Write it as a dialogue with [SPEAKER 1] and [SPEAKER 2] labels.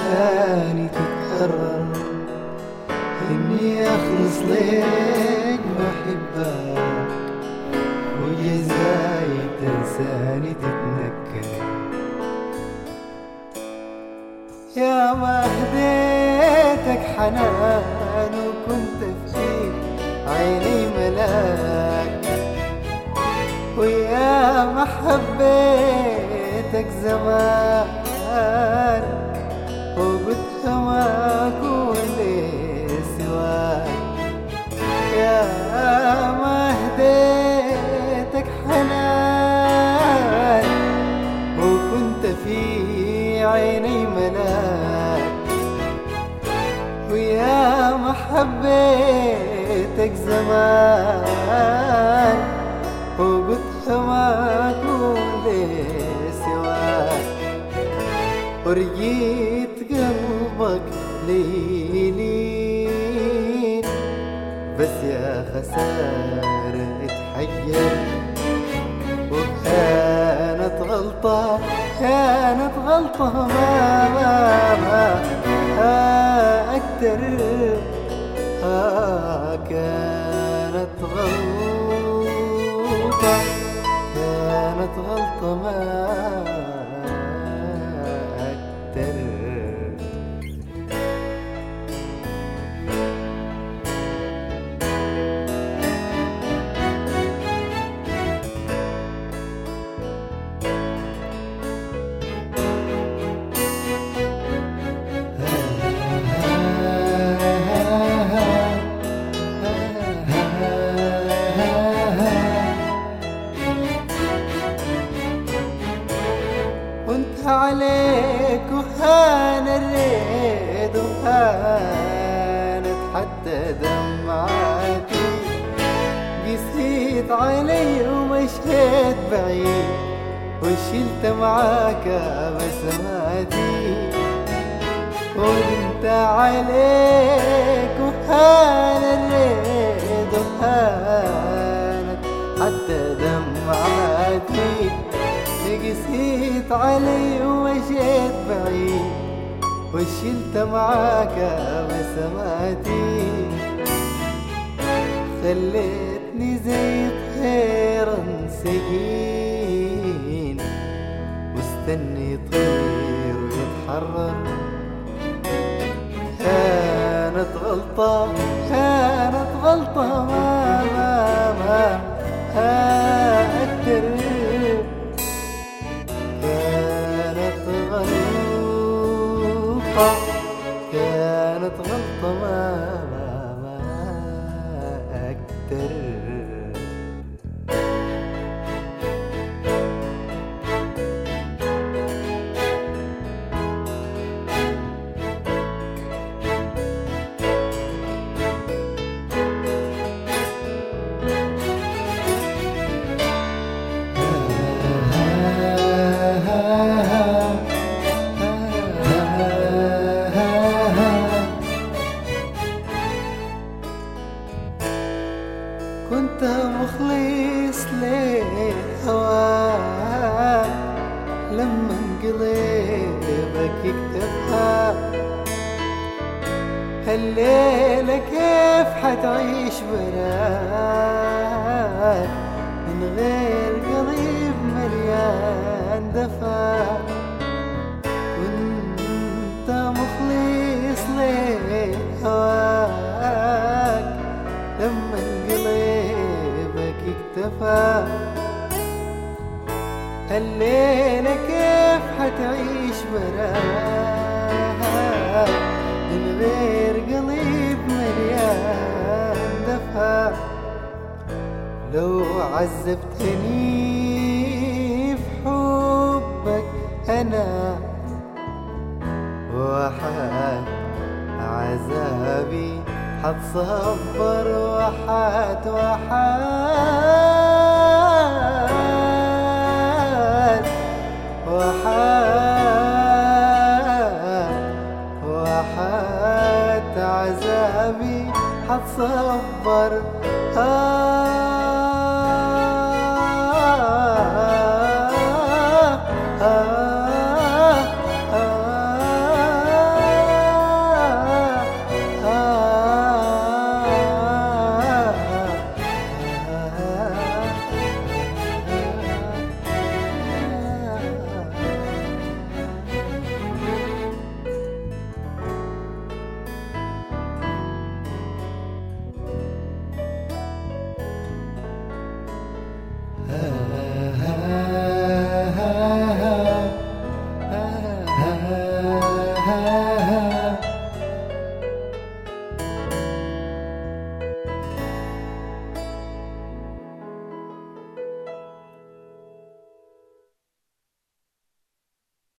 [SPEAKER 1] تاني تتكرر، إني أخلص ليك بحبك وجزاي تنساني تتنكر. يا ما هديتك حنان وكنت في عيني ملاك، ويا ما حبيتك زمان وقلت ما أكون لي سواك. يا ما هديتك حنان وكنت في عيني ملاك، ويا ما حبيتك زمان وقلت ما أكون لي سواك. ورجيت قلبك ليلين بس يا خسارة اتحير، وكانت غلطة كانت غلطة ما أكتر. كانت غلطة كانت غلطة ما أكتر. وانت عليك وهان الريد وهانت حتى دمعاتي، قسيت علي ومشيت بعيد وشلت معاك بسماتي. وانت عليك وهان الريد وهانت حتى دمعاتي، قسيت علي ومشيت بعيد وشلت معاك بسماتي. خليتني زي طير سجين مستني يطير ويتحرر. كانت غلطة كانت غلطة ما أكتر. كانت غلطة ما أكتر. كنت مخلص لهواك لما انقلبك يكتبها. هالليلة كيف حتعيش براك من غير قلب مليان دفا. كنت مخلص لهواك لما قلبك اكتفى. هالليلة كيف حتعيش براك من غير قلب مليان دفا. لو عذبتني في حبك أنا وحد عذابي حتصبر وحات وحات عذابي حتصبر